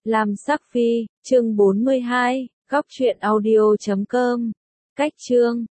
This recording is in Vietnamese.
Lam Sắc Phi, chương 42, góc truyện audio.com. Cách chương